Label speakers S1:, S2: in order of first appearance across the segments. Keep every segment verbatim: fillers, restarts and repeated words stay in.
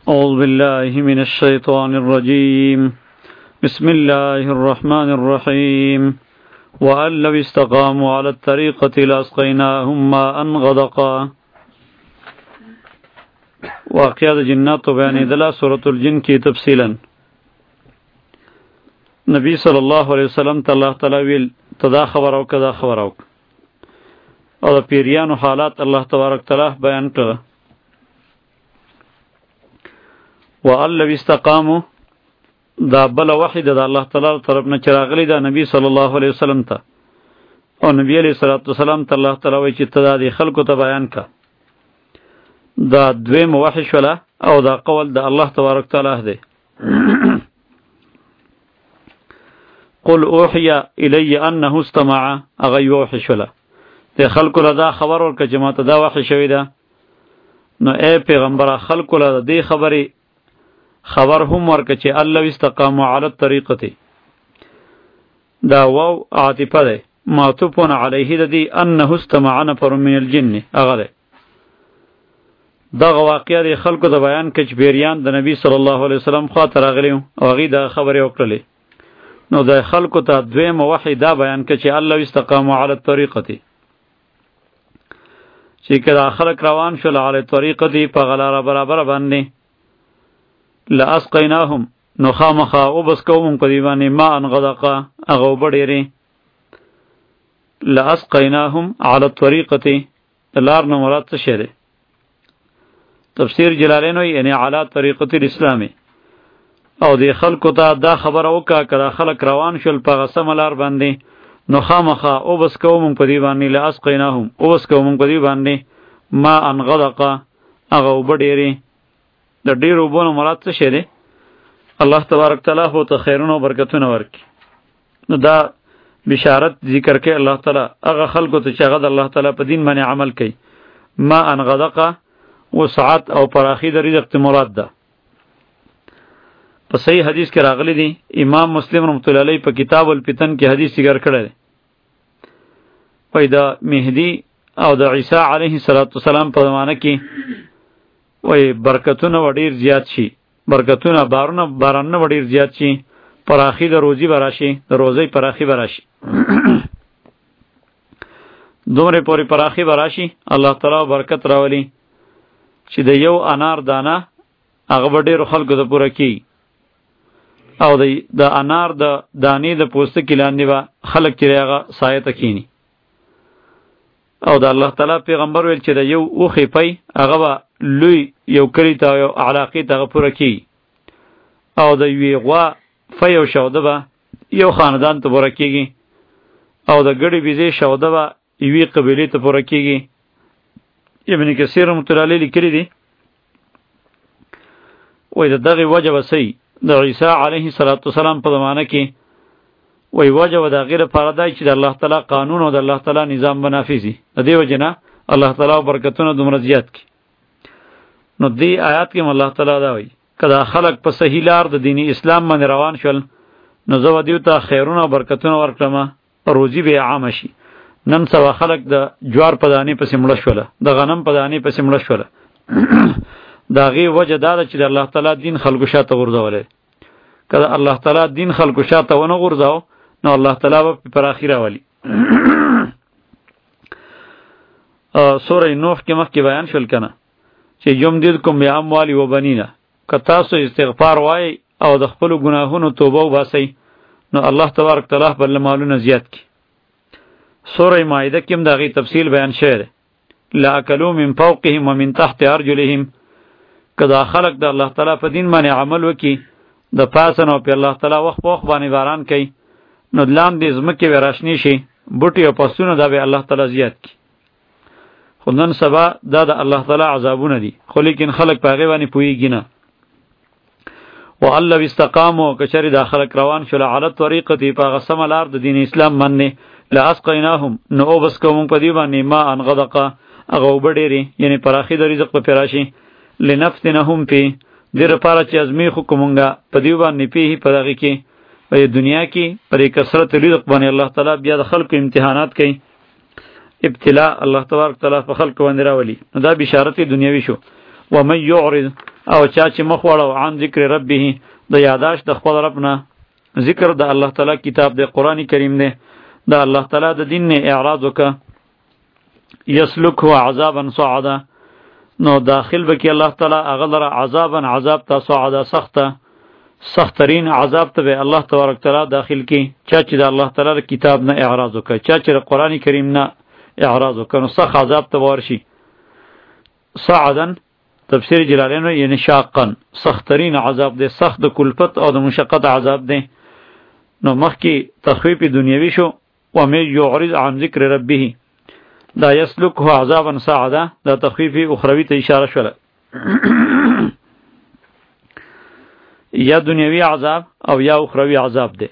S1: أعوذ بالله من الشيطان الرجيم بسم الله الرحمن الرحيم وأن لو استقاموا على الطريقة لأسقيناهم ماء غدقا. واقعہ جنات بیان دلا سورة الجن کی تفصیلا. نبی صلی اللہ علیہ وسلم ته الله تعالی ویل تدا خبر او کدا خبر او او د پیریانو حالات الله تبارک تعالی بیان کړه. وَأَن لَّوْ اسْتَقَامُوا دا بل وحی د الله تعالی طرف نه چراغلی دا نبی صلی الله علیه وسلم ته او نبی علیہ الصلوۃ والسلام ته الله تعالی وی چې تدا دی خلکو ته بیان کا. دا دویم وحی شولا او دا قول د الله تبارک تعالی دی. قل اوحی الی انه استمع اغه وحی شولا د خلکو له دا خبر ورکه چې ماته دا وحی شوی دا. نو اے پیغمبر خلکو له دې خبرې خبر هم ورکه چې الله استقاموا علی الطریقه دا واو عاطفه ده معطوف علیه د دې انه استمع نفر من الجن اغه دا واقعیا د خلکو د بیان کچ بیریان د نبی صلی الله علیه وسلم خاطر غلی او غی دا خبره وکړلې. نو د خلکو ته دویم وحی دا بیان کچ الله استقاموا علی الطریقه چې کله خلک روان شول علی الطریقه په غلاره برابر باندې لاسقیناهم نو خامخا او بس کوم په دی باندې ما ان غدقا اغه وبډيري لاسقیناهم علی الطریقه لار نو مراد څه شه ده. تفسیر جلالین وی یعنی علی طریقه الاسلام او دی خلکو ته دا خبر اوکا کړه خلک روان شول په غسم لار باندې نو خامخا او بس کوم په دی باندې لاسقیناهم او بس کوم په دی باندې ما ان غدقا اغه وبډيري د ډیرو بونو مراد څه شه ده. الله تبارک تعالی هو ته خیرونه او برکتونه ورکي. نو دا بشارت ذکر کوي الله تعالی هغه خلکو ته چې هغه د الله تعالی په دین باندې عمل کوي. ما ان غدقه وسعت او پراخی د رزق مراد ده. په صحیح حدیث کې راغلی دی امام مسلم رحمۃ اللہ علیہ په کتاب الفتن کې حدیث ذکر کړی دی. پیدا مهدی او د عیسی علیه السلام په زمانه کې وای برکتونه وړیر زیات شي برکتونه بارونه بارانه وړیر زیات شي پراخی د روزي براشي د روزي پراخی براشي دومره پوری پراخی براشي الله تعالی برکت راولي چې د یو انار دانه هغه ډیر خلکو ته پوره کی او د د انار د دانې د پوسته کې لاندې وا خلک چې هغه سایه تکینی او د الله تعالی پیغمبر ویل چې د یو اوخی پي هغه لوی یو کلی ته یو علاقې ته پوره کی او د وی غوا فیو شوده به یو خاندان ته پوره کیږي او د ګړي بيزي شوده به یوی قبیله ته پوره کیږي. ابن کثیر متعالی لیکلی دی وای د دغه وجه وسی د عیسی علیه السلام په زمانه کې وای وجه د غیر پردای چې د الله تعالی قانون او د الله تعالی نظام بنافذي د دې وجنه الله تعالی برکتونه دومره زیات کی. نو دی آیات کې الله تعالی دا وایي کدا خلق په صحیح لار د دینی اسلام باندې روان شول نو زو دیو ته خیرونه او برکتونه ورکړم روزي به عام شي. نن سوا خلق د جوار په دانی پسې مړ شول د غنم په دانی پسې مړ شول دا غي وجه دا چې د الله تعالی دین خلقو شاته ورځولې. کدا الله تعالی دین خلقو شاته ونه ورځاو نو الله تعالی په پر اخیره والی. سورہ نوح کې مخکې بیان شول کنه چې یمددکم باموال و بنینا که تاسو استغفار وای او د خپل ګناهونو توبه وباسئ نو الله تبارک تعالی بل مالونه زیات کی. سورہ مائده کې هم دغه تفصیل بیان شوی. لا اکلوا من فوقهم ومن تحت ارجلهم کدا خلق د الله تعالی په دین باندې عمل وکي د پاسن او په الله تعالی وخت وخت باندې باران کوي نو لاندې زمکه وراشنی شي بوټي او پسونه دا به الله تعالی زیات کی. خدان سبا دا د الله تعالی عذابونه دي خو لیکن خلق پاغه باندې پویږي نه. و الله استقاموا کچری دا خلق روان شول علی طریقتی په غسم لار د دین اسلام باندې لا اسقیناهم نو بس کوم په دی باندې ما ان غدقه اغه وبډيري یعنی پراخی د رزق په پراشي لنفتنهم فی دیر پاره چې ازمی خو کومنګه په دی باندې پیه په دغه کې په دنیا کې پر کثرت رزق باندې الله تعالی بیا د خلق امتحانات کوي. ابتلاء الله تبارک تعالی په خلق باندې راولي. دا بشارت دنیوي شو. و من یعرض او چا چې مخ وړو عن ذکر ربه د یاداش د خپل رب نه. ذکر د الله تعالی کتاب د قرآن کریم دی، د الله تعالی د دین نه اعراض وکړه. یسلک هو عذابا صعدا، نو داخل بکی الله تعالی هغه لره عذابا عذاب تا صعدا سخته سخترین عذاب ته به الله تبارک تعالی داخل کی. چا چې د الله تعالی کتاب نه اعراض وکړي، چا چې د قرآن کریم نه اعراض وکړي، نو سخت عذاب ته ورشي. صعدا تفسیر جلالین یعنی شاقا سخترین عذاب دی، سخت د کلفت او د مشقت عذاب دی. نو مخکی تخفیف دنیوی شو. و من یعرض عن ذکر ربه، دا یسلک هو عذابا صعدا، دا تخفیف اخروی ته اشاره شوله. یا دنیوی عذاب او یا اخروی عذاب دی.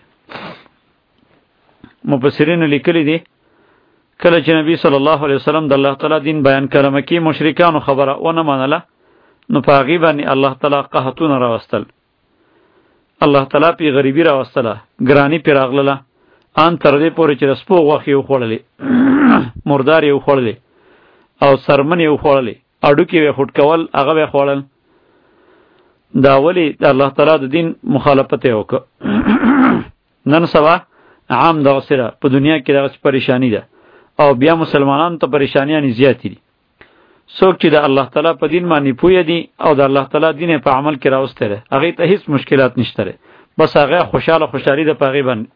S1: مفسرین لیکلی دی کله چې نبی صلی الله علیه وسلم د الله تعالی دین بیان کړه، مکی مشرکانو خبره ونه منله، نو په هغې باندې الله تعالی قحطونه راوستل، الله تعالی پې غریبي راوستله، ګراني پې راغلله، ان تر دې پورې چې د سپو غوښې یې وخوړلې، مردار یې وخوړلې او سرمن یې وخوړلې، اډوکې یې خوټ کول هغه به یې خوړل. دا ولې د الله تعالی د دین مخالفت یې وکړه. نن سبا عام دغسې ده، په دنیا کې دغسې پریشانی ده، او بیا مسلمانانو ته پریشانیانې زیاتې دي. څوک چې د الله تعالی په دین باندې پوهه دي او د الله تعالی دین په عمل کې راوستی دی، هغې ته هیڅ مشکلات نشته دی، بس هغه خوشحاله خوشحالي ده په هغې باندې.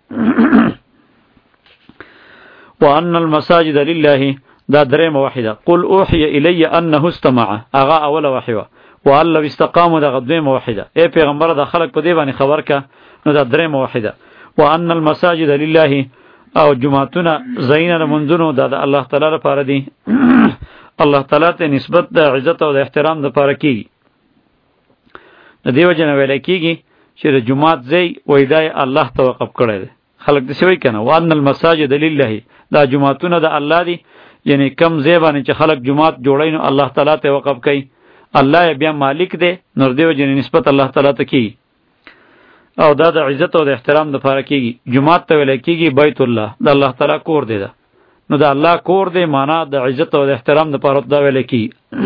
S1: وان المساجد لله، دا درېیمه وحی ده. قل اوحی الی انه استمع، هغه اوله وحی وه. وان لو استقاموا، دغه دویمه وحی ده. ای پیغمبره د خلک په دې باندې خبر که، نو دا درېیمه وحی ده. وان المساجد لله، او جماعتونه ځایونه د منځونو دا د الله تعالی لپاره دي. الله تعالی ته نسبت د عزت او د احترام دپاره کېږي. د دې وجې نه ویلی کېږي چې د جومات ځای وایي دا یې الله ته وقف کړی دی. خلک داسې وایي که نه، وان المساجد لله، دا جوماتونه د الله دي، یعنی کم ځای باندې چې خلک جومات جوړوي نو الله تعالی ته وقف کوي، الله یې بیا مالک دی، نو د دې وجې نه نسبت الله تعالی ته کېږي، او دا د عزت او د احترام دپاره کېږي. جومات ته ویلی کېږي بیت الله، د الله تعالی کور دی ده، نو د الله کور دی، معنا د عزت او د احترام دپاره دا ویلی کېږي.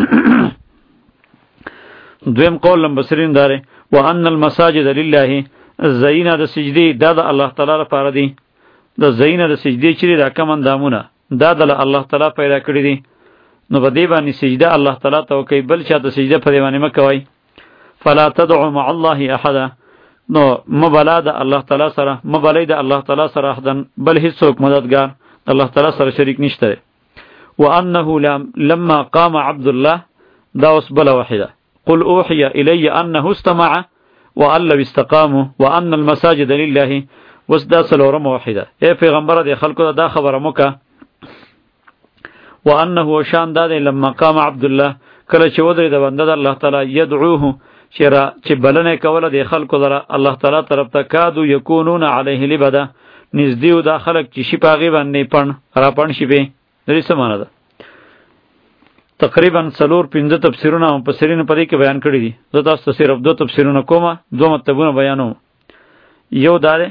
S1: دویم قول مبصرین دا دی وان المساجد لله، ځایونه د سجدې دا د الله تعالی لپاره دي. د ځایونه د سجدې چې دي دا کم اندامونه دا د الله تعالی پیدا کړي دي، نو په دې باندې سجده الله تعالی ته وکوئ، بل چا ته سجده په دې باندې مه کوئ. فلا تدعو مع الله احدا، نو مبلا د الله تعالی سره، مبلئ د الله تعالی سره احدن، بل هیڅوک مددگار الله تعالی سره شریک نشته. وانه لما قام عبد الله، دا اوس بله وحیده. قل اوحی الی انه استمع وان لو استقاموا وان المساجد لله، وس دا څلورمه وحیده. ای پیغمبره د خلکو ته دا خبره مو که وانه شان دا دی لما قام عبد الله، کله چې ودرېد بنده د الله تعالی یدعوه، چې را چې بلنه کوله د خلکو لره الله تعالی طرف ته، کادو یکونون علیه لبده، نږدې و دا خلک چې شي په هغې باندې پڼ را پڼ شي پې. د دې څه معنی ده؟ تقریبا څلور پنځه تفسیرونه مفسرینو په دې کې بیان کړي دي. زه تاسو ته صرف دو تفسیرونه کومه، دوه مطلبونه بیانوم. یو دا دی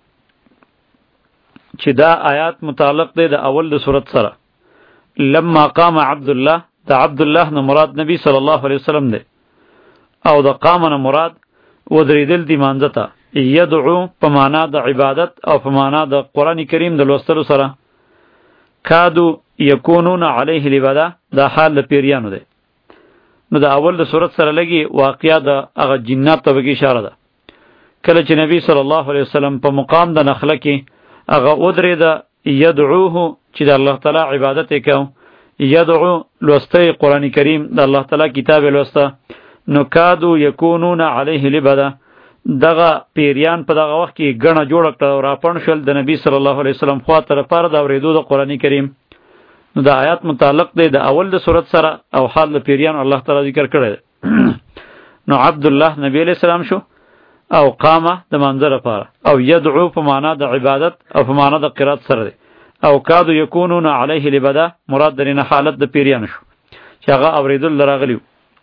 S1: چې دا آیات متعلق دی د اول د صورت سره. لما قام عبد الله، دا عبد الله نه مراد نبی صلی الله علیه وسلم دی، او د قام نه مراد ودرېدل دی مانځه ته. یدعو په معنا د عبادت او په معنا د قرآن کریم د لوستلو سره. کادو یکونون علیه لبده، دا حال د پیریانو دی. نو د اول د صورت سره لګي واقعیا د هغه جنات ته بګي اشاره ده. کله چې نبی صلی الله علیه وسلم په مقام د نخله کې هغه ودرېده، یدعوه چې د الله تعالی عبادت یې کو، یدعو لوستی قرآن کریم د الله تعالی کتاب لوسته، نو کادو یکونون علیه لبده، دغه پیریان په دغه وخت کې ګڼه جوړه کړه او راپڼ شول د نبی صلی الله علیه وسلم خوا ته لپاره د اورېدو د قرآن کریم. نو دا آیات متعلق دی د اول د صورت سره، او حال د پیریانو الله تعالی ذکر کړی دی. نو عبدالله نبی علیہ السلام شو، او قامه د منظر لپاره، او یدعو په معنا د عبادت او په معنا د قرات سره دی، او کادو یکونون علیه لبده مراد درینه حالت د پیریانو شو چې هغه اورېدل راغلیو.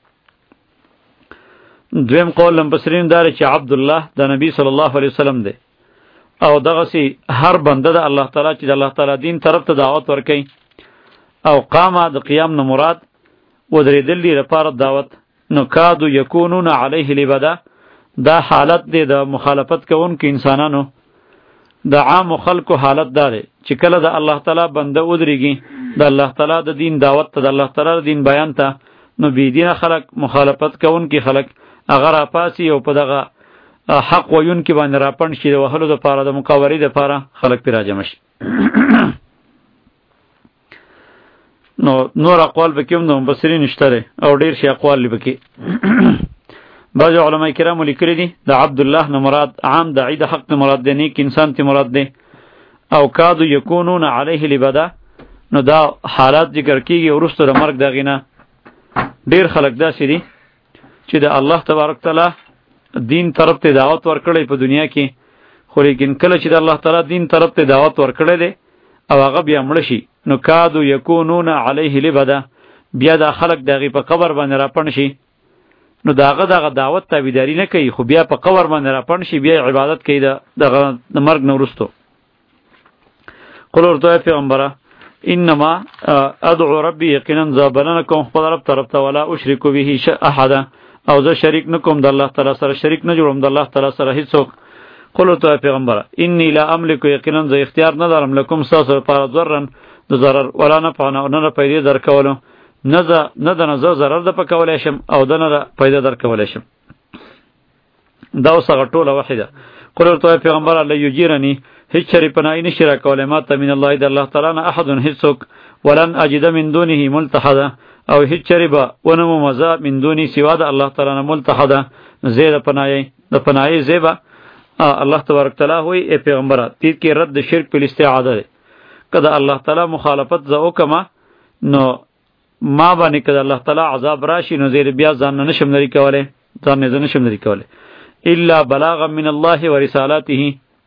S1: دویم قول مفسرین دار چې عبد الله د نبی صلی الله علیه وسلم دی، او دغه سي هر بنده د الله تعالی چې د الله تعالی دین طرف ته دعوت ورکړي. او قامه د قیام نه مراد ودرېدل دی لپاره دعوت، نو کادو یکونون علیه لبدا دا حالت دی د مخالفت کوونکو انسانانو د عام خلکو حالت داره چې کله د الله تعالی بنده ودرېږي د الله تعالی د دین دعوت ته د الله تعالی د دین بیان ته نو بيدینه خلک مخالفت کوونکي خلک هغه راپاسي او په دغه حق ویونکي باندې راپند شي د وهلو دپاره د مقاورې دپاره خلک پرې راجمع شي نو نور اقوال پکې هم د مفسرین شته او ډېر شي اقوال پکې بعض علماء کرام لیکلي دي د عبدالله نه مراد عام داعی د حق نه مراد دی نیک انسان تی مراد دی او کادو یکونون علیه لبدا نو دا حالات ذکر کیږي وروسته د مرګ دغې نه ډېر خلک داسې دي چې د الله تبارک تعالی دین طرف ته دعوت ورکړی په دنیا کې خو لیکن کله چې د الله تعالی دین طرف ته دعوت ورکړی دی او هغه بیا مړه شي نو کادو یکونون علیه لبدا بیا دا خلک د هغې په قبر باندې راپڼ شي نو داغه دغه دعوت تابعداري نه کوي خو بیا په قبر باندې راپڼ شي بیا عبادت کوي د دغه د مرګ نه وروستو قل ورته پیغمبره انما ادعو ربي یقینا ز بلنه کوم خپل رب طرف ته ولا اشرک به احد او زه شریک نه کوم د الله تعالی سره شریک نه جوړم د الله تعالی سره هیڅوک قل ورته پیغمبره انی لا املک یقینا ز اختیار نه لرم لکم ساسو لپاره ضررن د ضرر ولا نفع نه نه پیدا درکولو نه ز نه د نظر ضرر د پکولای شم او د نه پیدا درکولای شم دا وسغه ټوله وحیده قل ورته پیغمبر الله یجیرنی هیڅ شری پناه نشي راکولای ما ته من الله د الله تعالی نه احد هیڅوک ولن اجد من دونه ملتحدا او هیڅ شری به ونمو مزه من دونی سوا د الله تعالی نه ملتحدا زید پناه د پناه زیبا الله تبارک تعالی وی ای پیغمبر تیر کې رد شرک په استعاده کده الله تعالی مخالفت ز وکما نو ما باندې کده الله تعالی عذاب راشي نو زیر بیا ځان نه نشم لري کوله ځان نه نشم لري کوله الا بلاغا من الله ورسالاته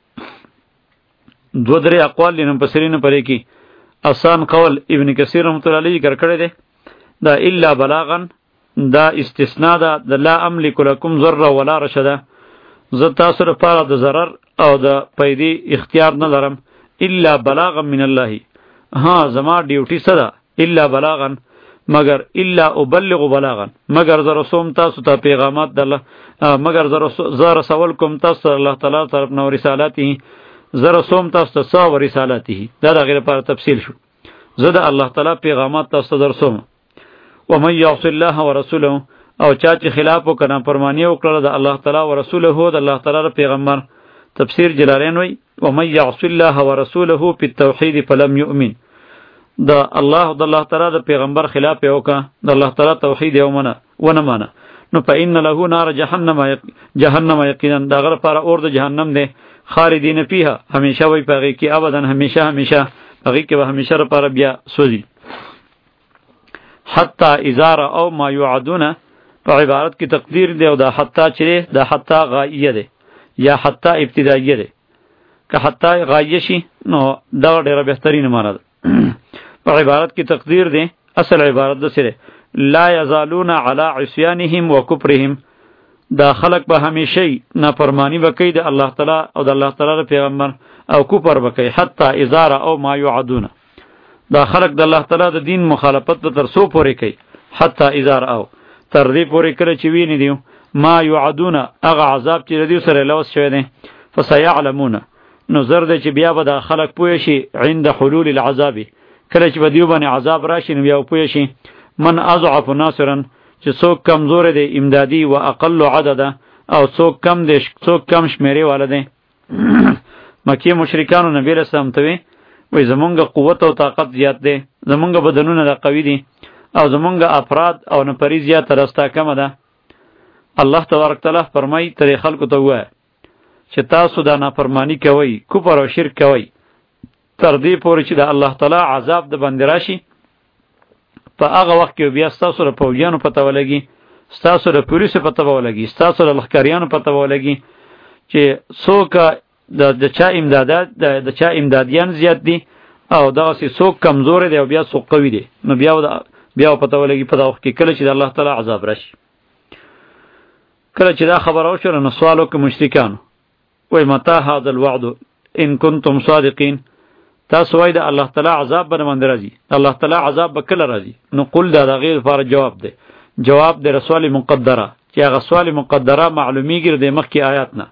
S1: دو درې اقوال لنم پسرین پرې کی آسان قول ابن کثیر رحمۃ اللہ علیہ ذکر کړی دی دا الا بلاغا دا استثناء ده د لا املک لكم ضر ولا رشد ز تاسو لپاره د ضرر او د پیدې اختیار نه لرم الا بلاغا من الله ها زما ډیوټي صدا الا بلاغا مگر الا ابلغ بلاغا مگر ز رسوم تاسو ته پیغامات د الله مگر ز رسول کوم تاسو الله تعالی طرف نو رسالاته ز رسوم تاسو ته و رسالاته دا د غیر لپاره تفصیل شو زه د الله تعالی پیغامات تاسو ته درسوم و من یعص الله ورسوله او چا چې خلاف وکړه فرمانی وکړه د الله تعالی او رسوله د الله تعالی پیغمبر تفسیر جلالین وی و من یعص الله ورسوله فی التوحید فلم یؤمن د الله د الله تعالی د پیغمبر خلاف وکړه د الله تعالی توحید یې ومنه ونه مانه نو فإن له نار جهنم جهنم یقینا دا غره پر اور د جهنم دی خالدین فیها همیشه وی پغی کی ابدا همیشه همیشه پغی کی به همیشه پر بیا سوزی حتی اذا او ما یعدون په عبارت کی تقدیر دی او دا حتی چره دا حتی غایه دی یا حتی ابتدائیه دی که حتی غایه شي نو دا ډیره بهترین معنی ده په عبارت کی تقدیر دی اصل عبارت ده سره لا یزالون علی عصیانهم و کفرهم دا خلق به همیشه نافرمانی وکي د الله تعالی او د الله تعالی پیغمبر او کفر وکي حتی اذا او ما یعدون دا خلق د الله تعالی د دین مخالفت تر سو پورې کوي حتی اذا او تر دې پورې کړي چې ویني دیو ما یعدون اغه عذاب چې ردیو سره لوس شوی دی فسيعلمون نو زر دې چې بیا به دا خلق پوه شي عند حلول العذاب کله چې بدیو باندې عذاب راشي نو بیا پوه شي من اضعف ناصرا چې څوک کمزور دی امدادي و اقل عدد او څوک کم دی څوک کم شمیرې والا دی مکی مشرکانو نبی رسول الله ته وی زمونږ قوت او طاقت زیات دی زمونږ بدنونه د قوی دي او زمونږ افراد او نفری زیات راستا کم ده الله تبارک تعالی فرمای تر خلکو ته وای چې تاسو دا نافرمانی کوي کفر او شرک کوي تر دې پورې چې د الله تعالی عذاب د باندې راشي په هغه وخت کې بیا تاسو ر پولیانو پته ولګي تاسو ر پولیسو پته ولګي تاسو ر لخکریانو پته ولګي چې څوک د د چا امدادات د چا امدادیان زیات دي او دا سي څوک کمزور دي او بیا څوک قوي دي نو بیا بیا پته ولګي په دا وخت کې کله چې د الله تعالی عذاب راشي کله چې دا خبر او شر نو سوال وکړي مشرکان وای متى هذا الوعد ان كنتم صادقين تاسو وای د الله تعالی عذاب باندې راځي الله تعالی عذاب به کله راځي نو قل دا غیر فار جواب دی جواب د رسول مقدره چې هغه سوال مقدره معلومیږي د مخکې آیات نه.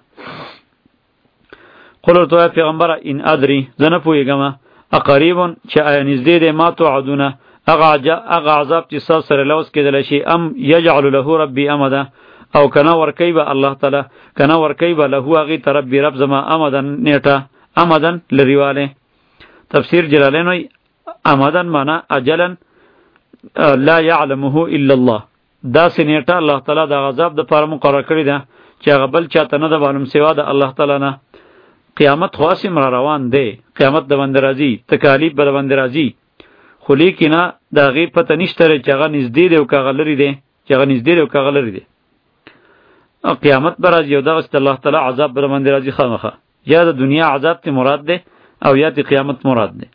S1: قل تو پیغمبر ان ادری زنه پویګم اقریبون چې آیا نږدې دی ما توعدونه هغه هغه عذاب چې سر سره لوس کېدل شي ام یجعل له ربی امدا او کنا ورکی به الله تعالی کنا ورکی به له هغه ترب رب زما امدن نیټه امدن لریواله. تفسیر جلالین وی امدن معنا اجلن لا يعلمه الا الله دا سنیټه الله تعالی د عذاب د پاره مقرر کړی ده چې هغه بل چاته نه د معلوم سوا د الله تعالی نه. قیامت خاصم را روان دی، قیامت د باندې راځي، تکالیف به د باندې راځي، خو لیکنه د هغې پته نشته چې هغه نږدې دی او که هغه لرې دی، چې هغه نږدې دی او که هغه لرې دی. قیامت به راځي او دغسې د الله تعالی عذاب به د باندې راځي خامخا. یا د دنیا عذاب تی مراد دی او یا د قیامت مراد دی.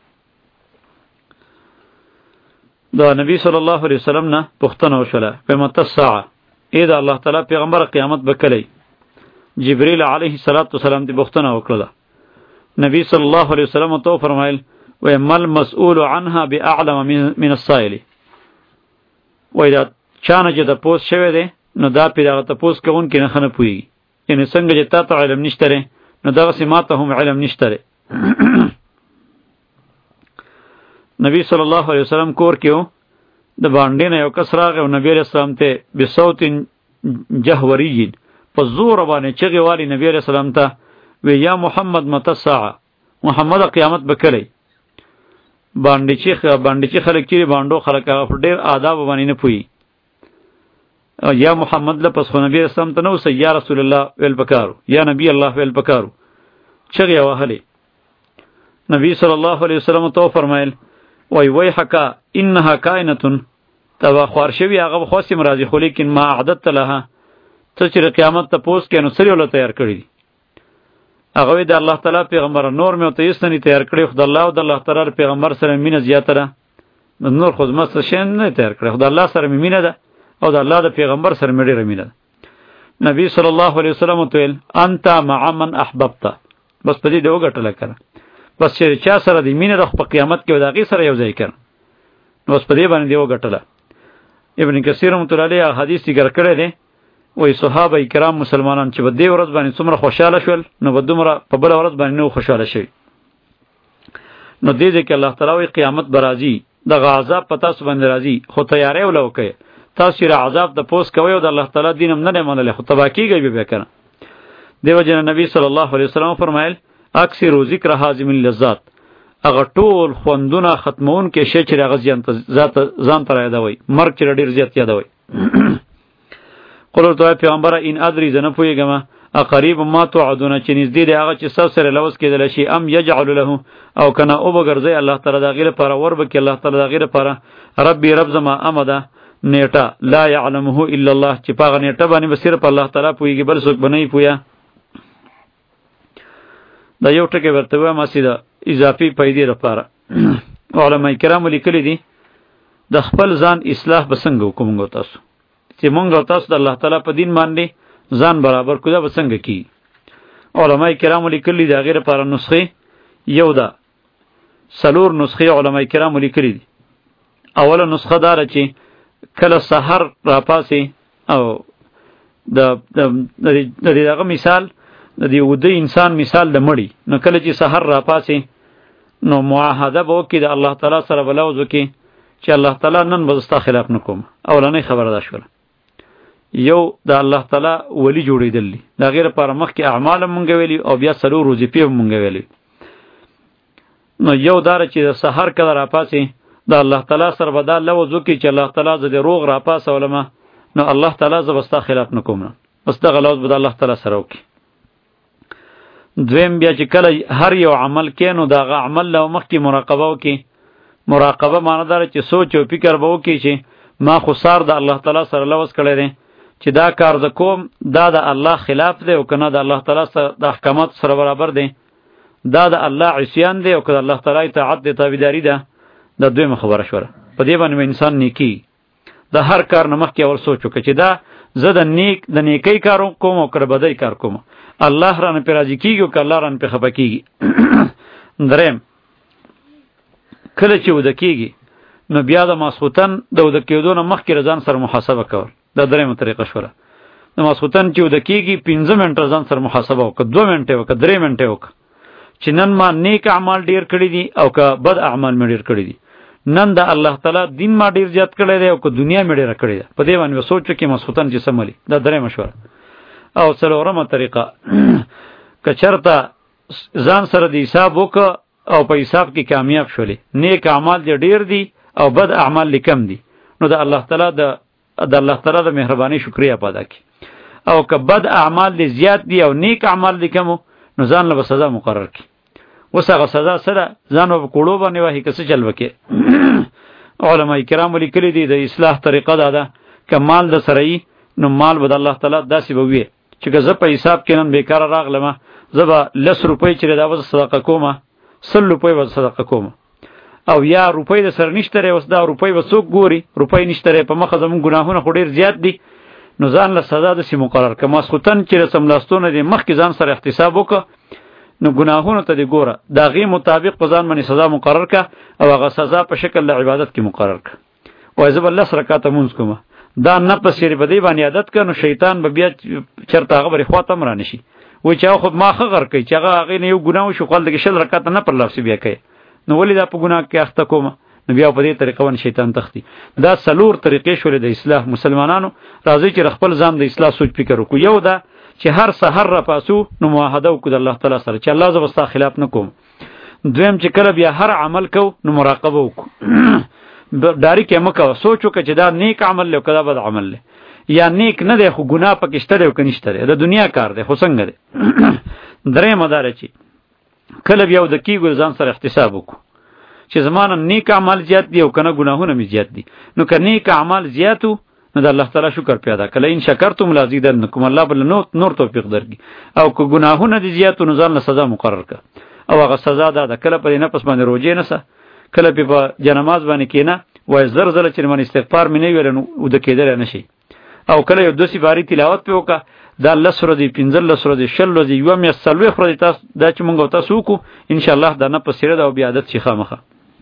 S1: دا نبی صلی الله علیه وسلم نه پوښتنه وشوله په متى الساعه ای د الله تعالی پیغمبر قیامت به کله؟ جبرئیل علیه السلام ته پوښتنه وکړه. نبی صلی الله علیه وسلم ته فرمایل و مل مسئول عنها باعلم من السائل. وای دا چانه چې د پوس شوی دی نو دا پیغه ته پوس کوون کې نه خنه پوي. یعنی څنګه چې تا ته علم نشته نو دغه سماته هم علم نشته. نبی صلی الله علیه وسلم کور کېو د باندې نه یو کس راغی او نبی علیہ السلام ته بصوت جهوری په زور باندې چغې والی نبی علیہ السلام ته وی یا محمد متى الساعه، محمد قیامت به کله؟ باندې چې باندې چې خلک چې باندې خلک هغه ډېر آداب باندې نه پوي. یا محمد لپس خو نبی علیہ السلام ته نو سي یا رسول الله ویل پکارو، یا نبی الله ویل پکارو، چغې وهلې. نبی صلی الله علیه وسلم ته فرمایل وای وای حکا انها کائنه توا خورشوی هغه خواسم راځي خو لیکن ما عادت لها ته چې قیامت ته پوس کې نو سری ول تیار کړی دي. هغه د الله تعالی پیغمبر نور مې ته یستنی تیار کړی، خدای الله او د الله تعالی پیغمبر سره مینه زیاته ده. نور خو زما څه شین نه تیار کړی، خدای الله سره مې مینه ده او د الله د پیغمبر سره مې ډیره مینه ده. نبی صلی الله علیه وسلم ته ویل انت مع من احببت، بس په دې دی وګټل کړه، بس چې چا سره دی مینه د په قیامت کې وداغي سره یو ځای کړ، نو بس په دې باندې دی وګټل. ابن کثیر رحمۃ اللہ علیہ حدیث ذکر کړی دی وای صحابه کرام مسلمانان چې په دې ورځ باندې څومره خوشاله شول نو په دومره په بل ورځ باندې نو خوشاله شي. نو دې دې کې الله تعالی وی قیامت برازي د عذاب پتا سو باندې راځي، خو تیارې ولوکه تاسو را عذاب د پوس کوي او د الله تعالی دینم نه منل، خو تباکیږي به کنه. دیو جن نبی صلی الله علیه وسلم فرمایل اکثر ذکر حازم اللذات، اگر ټول خوندونه ختمون کې شی چې غزيان ذات ځان تر یادوي، مرګ چې ډیر زیات یادوي. قولو ته پیغمبر ان ادری زنه پویګما اقریب ما توعدون چې نږدې دی هغه چې سب سره لوس کېدل شي ام یجعل له او کنا او بغرزي الله تعالی دا غیره پر ور بک الله تعالی دا غیره پر ربي رب زما امدا نیټه لا يعلمه الا الله چې پاغه نیټه باندې بصیر په الله تعالی پویږي بل څوک بنئ پویا. دا یو ټکی ورته وایم سیده اضافي پیدې لپاره علماء کرام لیکلي دي د خپل ځان اصلاح بسنګ کومګو تاسو چې مونږ تاسو د الله تعالی په دین باندې ځان برابر کودا بسنګ کی. علماء کرام لیکلي دي غیر لپاره نسخه یو ده سلور نسخه علماء کرام لیکلي دي. اوله نسخه دار چې کله سحر را پاسي او د د دغه مثال د دې ودی انسان مثال د مړی نو کله چې سحر را پاسي نو معاهده به وکړي د الله تعالی سره بلوز وکړي چې الله تعالی نن به ستا خلاف نکوم. اولنۍ خبره ده شوله یو د الله تعالی ولی جوړېدل دي دا غیر پر مخ کې اعمال مونږ ویلي او بیا سلو روزي په مونږ ویلي. نو یو دار چې د سحر کله را پاسي د الله تعالی سره به دا لوز وکړي چې الله تعالی زه د روغ را پاسه ولما نو الله تعالی زه به ستا خلاف نکوم، بس دغه لوز به د الله تعالی سره وکړي. دویم بیا چې کله هر یو عمل کې نو دا غ عمل له مخ کې مراقبه وکي. مراقبه معنی دار چې سوچ او فکر به وکي چې ما خو سار د الله تعالی سره لوس کړی دی چې دا کار د کوم دا د الله خلاف دی او کنه د الله تعالی سره د احکامات سره برابر دی، دا د الله عصیان دی او کنه الله تعالی اطاعت دی تابعداري ده. د دویمه خبره شوره په دې باندې انسان نیکی د هر کار نه مخ کې ور سوچ وکړي چې دا زه د نیک د نیکی کار کوم او کړه بدای کار کوم، الله رانه پر راضی کیږي او الله رانه په خپه کیږي. دریم کله چې ود کیږي نو بیا د ماسخوتن د ود کېدو نه مخکې ځان سره محاسبه کول. دا درېمه طریقه شوله. د ماسخوتن چې ود کېږي پنځه منټه ځان سره محاسبه وکړه، دوه منټه وکړه، درې منټه وکړه چې نن ما نیک اعمال ډیر کړی دي او که بد اعمال مې ډیر کړی دي. نن د الله تعالی دین ما ډیر زیات کړی دی او که دنیا مې ډیره کړې ده. په دې باندې سوچ کې ماسخوتن چې سملی. دا درې مشوره. او څلورمه طریقه که چرته ځان سره د حساب وکړه او په حساب کې کامیاب شولې، نیک اعمال دې ډیر دي او بد اعمال کم دي، نو د الله تعالی د د الله تعالی د مهرباني شکریا ادا کړي. او که بد اعمال دې زیات دي او نیک اعمال دې کم، نو ځان له سزا مقرر کړي. اوس هغه سزا سره ځان په کوړو باندې وایي که څه چل وکړي. علما کرام لیکلي دي د اصلاح طریقه دا ده که مال د سره یي نو مال به د الله تعالی داسې به وي چې که زه په حساب کې نن بیکاره راغلم، زه به لس روپۍ چې دا به صدقه کوم، سل روپۍ به صدقه کوم. او یا روپۍ د سره نشته ری، اوس دا روپۍ به څوک ګوري؟ روپۍ نشته ری، په مخه زموږ ګناهونه خو ډېر زیات دي. نو ځان له سزا داسې مقرر که ماسخوتن چې سملاستونه دي مخکې ځان سره احتساب وکړه، نو ګناهونو ته دې ګوره، د هغې مطابق په ځان باندې سزا مقرر که او هغه سزا په شکل د عبادت کې مقرر که. وایي زه به لس رکاته مونځ کوم، دا نفس چې په دې باندې عادت که، نو شیطان به بیا چېرته هغه به خوا ته هم رانشي. وایي چې هغه خو ما ښه غر کوي چې هغه هغې نه یو ګناه وشو، خو هلته کې شل رکاته نه پر لفظ بیا کوي، نو ولې دا په ګناه کې اخته کوم؟ نو بیا په دې طریقه باندې شیطان تختی. دا څلور طریقې شولې د اصلاح. مسلمانانو راځئ چې خپل ځان د اصلاح سوچ فکر وکړو. یو دا چې هر سحر را پاسو نو معاهده وکړو د الله تعالی سره چې الله زه به ستا خلاف نه کوم. دویم چې کله بیا هر عمل کو نو مراقبه وکړو، ډاریک یې مه کوه، سوچ وکړه چې دا نیک عمل دی او که دا بد عمل دی، یا نیک نه دی خو ګناه پکې شته دی او که نشته دی، د دنیا کار دی خو څنګه دی. درېیمه دا ده چې کله بیا د کېږو ځان سره احتساب وکړو چې زما نه نیک اعمال زیات دي او که نه ګناهونه مې زیات دي. نو که نیک اعمال زیات وو نو د الله تعالی شکر پیدا کله، ان شکرتم لازیدنکم، الله بل نور نور توفیق درکړي. او که ګناهونه دي زیات نو ځان له سزا مقرر کړه. او هغه سزا دا ده کله په نفس باندې روجې نه سه، کله په جنماز باندې کېنه، وای زر زله چې من استغفار مې نه ویل نو د کېدل نه شي. او کله یو دوسی باری تلاوت په وکړه، دا لس ورځې پنځلس ورځې شل ورځې یوه میاشت څلوېښت ورځې تاسو دا چې مونږ او تاسو وکړو انشاءالله دا نه په سیره ده او بیا عادت شي خامخه.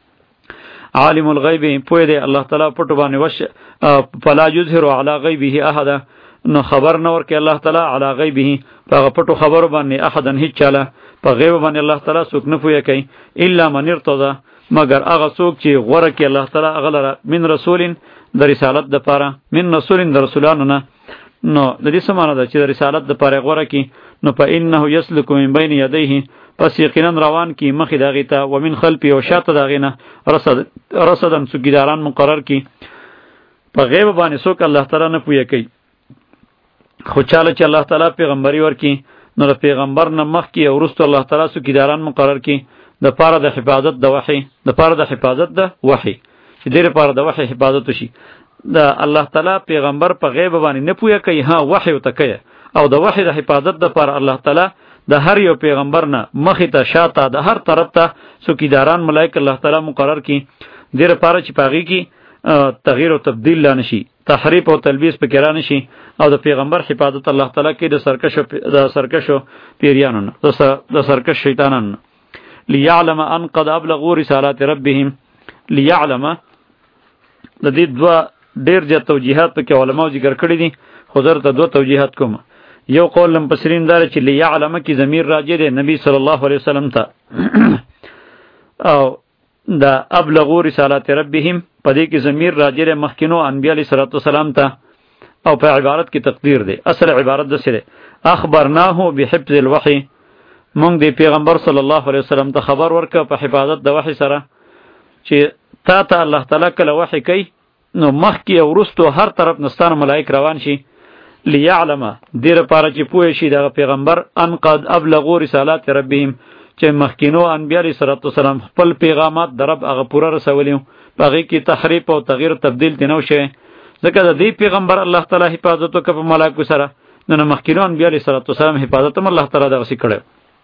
S1: عالم الغیب پوی دی الله تعالی پټو باندې وش فلا یظهر علی غیبه احد، نو خبر نه ورکړي الله تعالی علی غیبه په پټو خبرو باندې احدن هیڅ چاله په غیب باندې الله تعالی څوک نه پوی کوي الا من ارتضى، مگر هغه څوک چې غوره کوي الله تعالی هغه لره من رسولین د رسالت د پاره، من رسولین د رسولانو نه. نو د دې سمانه ده چې د رسالت د پاره غوره کی، نو په انه یسلک من بین یدیه، پس یقینا روان کی مخې دغه ته، ومن خلفی او شاته دغه نه رصد رصدن څوکیداران مقرر کی. په غیب باندې څوک الله تعالی نه پوی کوي، خو چاله چې الله تعالی پیغمبري ورکی نو د پیغمبر نه مخکې او وروسته الله تعالی څوکیداران مقرر کی د پاره د حفاظت د وحی، د پاره د حفاظت د وحی چې ډېر پاره د وحی حفاظت وشي. د الله تعالی پیغمبر په غیب باندې نه پوی کوي، ها وحی وته کوي. او د وحی د حفاظت د پاره الله تعالی د هر یو پیغمبر نه مخې ته شاته د هر طرف ته څوکیداران ملائک الله تعالی مقرر کی، ډېر پاره چې پاغي کی تغییر او تبدیل لا نشي، تحریف او تلبیس پکې را نشي. او د پیغمبر حفاظت الله تعالی کې د سرکشو د سرکشو پیریانو نه، د سرکش شیطانانو. لیعلم ان قد ابلغوا رسالات ربهم، لیعلم د دې دوه ډېر جت توجیهات پکې علماء ذکر کړی دي، خو زه ته دوه توجیهات کوم. یو قول مفسرین دار چې لیعلم کی ضمیر راجع دی نبی صلی الله علیه وسلم ته، او دا ابلغوا رسالات ربهم په دې کې ضمیر راجع دی مخکینو انبیاء علیه السلام ته، او په عبارت کې تقدیر دی. اصل عبارت د سره اخبرناه بحفظ الوحی، مونږ د پیغمبر صلی الله علیه وسلم ته خبر ورکړه په حفاظت د وحی سره چې تا ته الله تعالی کله وحی کوي نو مخکې او وروستو هر طرف نستانه ملائک روان شي. لیعلم دې لپاره چې پوه شي دغه پیغمبر ان قد ابلغوا رسالات ربهم چې مخکینو انبیاء علیه السلام خپل پیغامات د رب هغه پوره رسولي، په هغې کې تحریف او تغییر تبدیل دی نه شوی، ځکه د دې پیغمبر الله تعالی حفاظت وکړه په ملائکو سره، نو مخکینو انبیاء علیه السلام حفاظت هم الله تعالی دغسې کړی.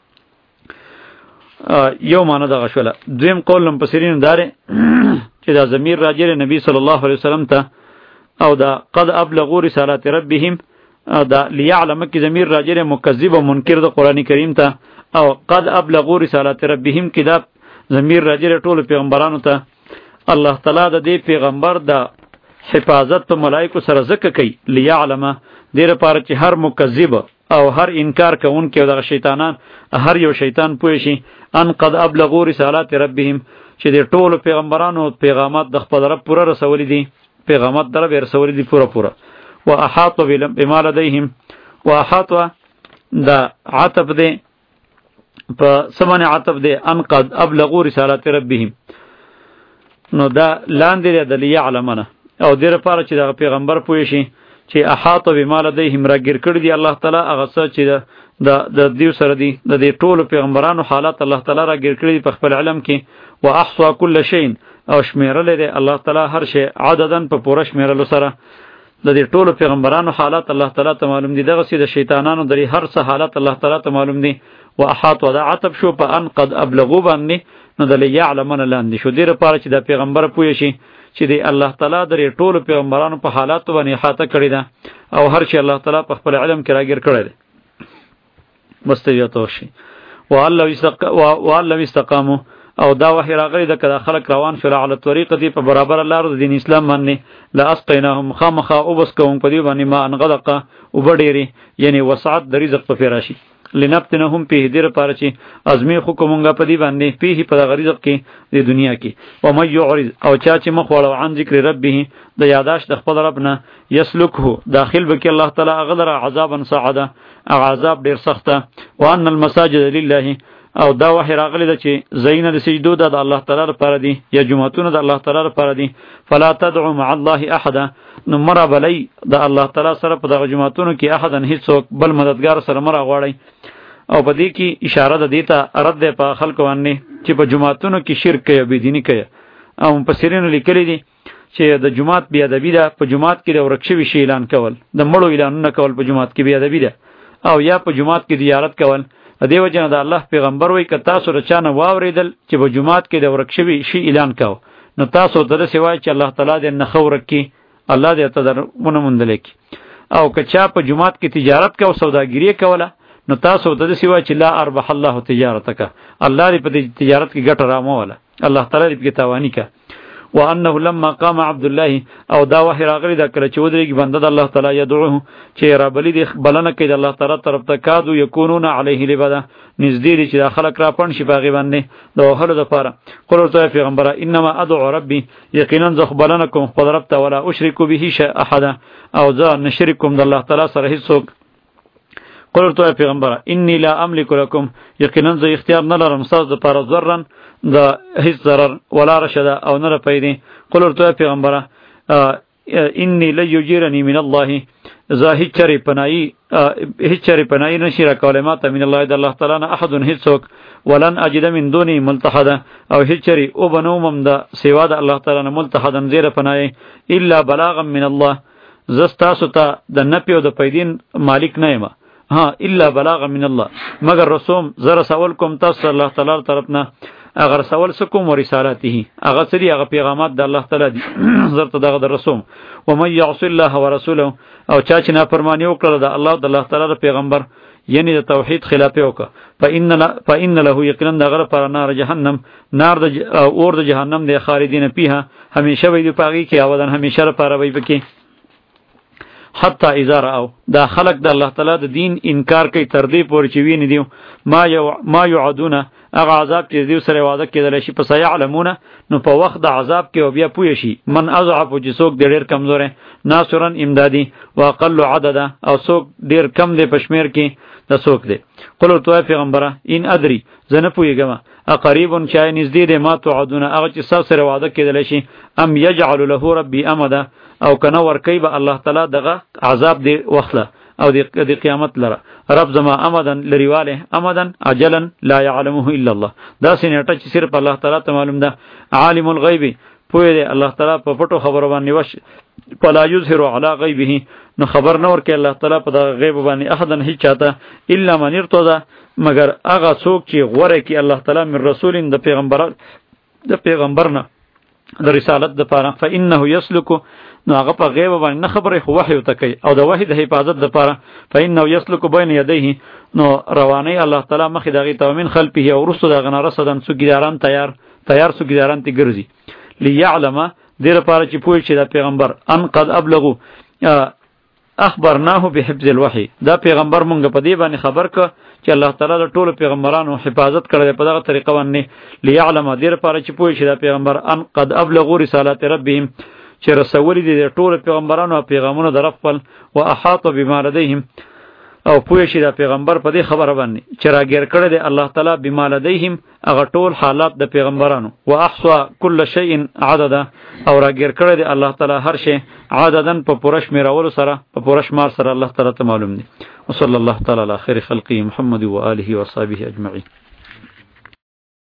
S1: یو معنی دغه شوله. دویم قول مفسرین دا دی چې دا ضمیر راجع دی نبی صلی الله علیه وسلم ته، او دا قد ابلغوا رسالات ربهم دا لیعلم کی ضمیر راجع دی مکذب او منکر د قرآن کریم ته، او قد ابلغوا رسالات ربهم کی دا ضمیر راجع دی ټول پیغمبرانو ته، الله تعالی د دې پیغمبر د حفاظت په ملائکو سره ذکر کوي لیعلم دې لپاره چې هر مکذب او هر انکار کوونکی او د شیطانان هر یو شیطان پوه شي ان قد ابلغوا رسالات ربهم چې د ټولو پیغمبرانو پیغامات د خپل رب پوره رسولي دي پیغامات در به رسولي دي پوره پوره واحاط بما لديهم واحاط دا عطف دي په سمانه عطف دي ان قد ابلغوا رسالات ربهم نو دا لاندې د لیعلمنا او دې لپاره چې د پیغمبر پوه شي چې احاط بما لديهم راګر کړی دی الله تعالی هغه څه چې د د دیو سره دی د دې ټولو پیغمبرانو حالات الله تعالی راګر کړی په خپل علم کې واحصى كل شيء او شمیرل دی الله تعالی هر شی عددن په پوره شمیرلو سره د دې ټولو پیغمبرانو حالات الله تعالی ته معلوم دي دغه سي د شیطانانو د هر څه حالات الله تعالی ته معلوم دي واحاط ودا عتب شو په ان قد ابلغوا باندې نو د لیعلمن لاندې شو دې لپاره چې د پیغمبر پوه شي چې دی الله تعالی درې ټولو پیغمبرانو په حالات باندې احاطه کړی ده او هر شي الله تعالی په خپل علم کې راګر کړی دی مستویات وشي والله استق والله استقامو او دا وحی راغلی ده کله خلق روان شول علی طریقه دی په برابر لار د دین اسلام باندې لا اسقیناهم خامخا او بس کوم په دی باندې ما انغدقه او بډيري یعنی وسعت د رزق په فراشي لنبتنهم په دې لپاره چې ازمی حکمونګه په دی باندې په په غریزق کې د دنیا کې او مې يعرض او چا چې مخ وړو عن ذکر ربه د یاداش د خپل ربنا یسلکه داخل بک الله تعالی غلر عذابا صعدا عذاب ډیر سخته وان المساجد لله او دا وحی راغلی ده چې زینه د سجدو د الله تعالی لپاره دي یا جمعتون د الله تعالی لپاره دي فلا تدعوا مع الله احد نو مرا بلی د الله تعالی سره په دغه جمعتونو کې احدن هیڅوک بل مددگار سره مرا غواړي او په دې کې اشاره ده دیتا رد ده په خلق باندې چې په جمعتونو کې شرک کوي بيدینی کوي او په سرینو لیکلي دي چې د جمعات بیا ادبی ده په جمعات کې د ورکشوي شی اعلان کول د مړو اعلانونه کول په جمعات کې بیا ادبی ده او یا په جمعات کې زیارت کول دیو جن د الله پیغمبر وای ک تاسو رچانه واوریدل چې په جمعات کې د ورکشوي شی اعلان کاو نو تاسو در سوای چې الله تعالی دې نه خورک کی الله دې ته درونه مونږ کی او که چا په جمعات کې تجارت کا او سوداګری کوله نو تاسو در سوای چې لا اربح الله تجارتک الله دې په تجارت کې ګټه راموله الله تعالی دې په تاوانی کا وانه لما قام عبد الله او دا وحی راغلی دا کله چې ودرېږي بنده د الله تعالی یدعوه چې را بلی دی بلنه کوي د الله تعالی طرف ته کادو یکونون علیه لبدا نږدې دي چې د خلق را پڼ شي باغی باندې د وهلو دپاره قل ورته پیغمبره انما ادعو ربي یقینا زه بلنه کوم خپل رب ته ولا اشرک به شیء احد او زه نشرک کوم د الله تعالی سره هیڅوک قل ورته پیغمبره انی لا املک لكم یقینا زه اختیار نه لرم تاسو لپاره ضررن دا هیڅ ضرر ولا رشد او نه پیدا قل ورته پیغمبره انی لیجیرنی من الله زاهی چری پنای هیڅ چری پنای نشی را کلمات من الله د الله تعالی نه احد هیڅوک ولن اجد من دونی ملتحدا او هیڅ چری او بنومم د سوا د الله تعالی نه ملتحدن زیر پنای الا بلاغا من الله زستاسو ته د نپیو د پیدین مالک نه یم ها الا بلاغا من الله مگر رسوم زر سوال کوم تاسو الله تعالی طرفنا اگر سوال سکوم و رسالته اگر سری اگر پیغامات د الله تعالی دی زرت دغه در رسوم و من يعص الله ورسوله او چا چې نافرمانی وکړه د الله د الله تعالی پیغمبر یعنی د توحید خلاف وکړه فإن فإن له یقینا دغه پر نار جهنم نار د اور د جهنم د خالدین فيها همیشه وي د پاغي کې اودن همیشه لپاره وي پکې حتی اذا راو دا خلق د الله تعالی د دین انکار کوي تر دې پورې چې ویني دیو ما یو ما یعدونه اغه عذاب چې دیو سره وعده کېدل شي پس یعلمونه نو په وخت د عذاب کې او بیا پوي شي من اضعف چې څوک ډېر کمزور ناصرن امدادي واقل عدد او څوک ډېر کم دی پشمیر کې د څوک دی قل تو پیغمبره ان ادري زنه پويګم اقریبون چای نږدې دی ما توعدونه هغه چې تاسو سره وعده کېدل شي ام یجعل له ربي امدا او کنه ورکی به الله تعالی دغه عذاب دی وخله او د قیامت لره رب زما امدن لریواله امدن اجلا لا يعلمه الا الله دا سینټه چې صرف الله تعالی ته معلوم ده عالم الغیب پوی دی الله تعالی په پټو خبرو باندې وش فلا یظهر علی غیبه نو خبر نور کې الله تعالی په دغه غیب باندې احدن هیڅ چاته الا من ارتضى مگر هغه څوک چې غوړه کې الله تعالی من رسولین د پیغمبر د پیغمبرنه د رسالت د پاره فانه یسلک نو هغه په غیب باندې نه خبره خو وحی وته کوي او د وحی د حفاظت د پاره فانه یسلک بین یدیه نو رواني الله تعالی مخې دغه تومن خلفه او رسو دغه نه رسدن سګیداران تیار تیار سګیداران تی ګرځي لیعلم دیر پاره چې پوه شي دا پیغمبر ان قد ابلغو اخبرناه بحفظ الوحی دا پیغمبر مونږ په دې باندې خبر ک چې الله تعالی د ټولو پیغمبرانو حفاظت کړی په دغه طریقه باندې لیعلم دیر پاره چې پوه شي دا پیغمبر ان قد ابلغوا رسالات ربهم چې رسولي دي د ټولو پیغمبرانو پیغامونه در خپل واحاط بما لديهم او پوه شي دا پیغمبر په دې خبره باندې چې راګیر کړی دی الله تعالی بما لديهم هغه ټول حالات د پیغمبرانو واحصى كل شيء عددا او راګیر کړی دی الله تعالی هر شی عددن په پوره شمیرولو سره په پوره شمار سره الله تعالی ته معلوم دی وصلی الله تعالی علی خیر خلقه محمد و آله و صحبه اجمعین.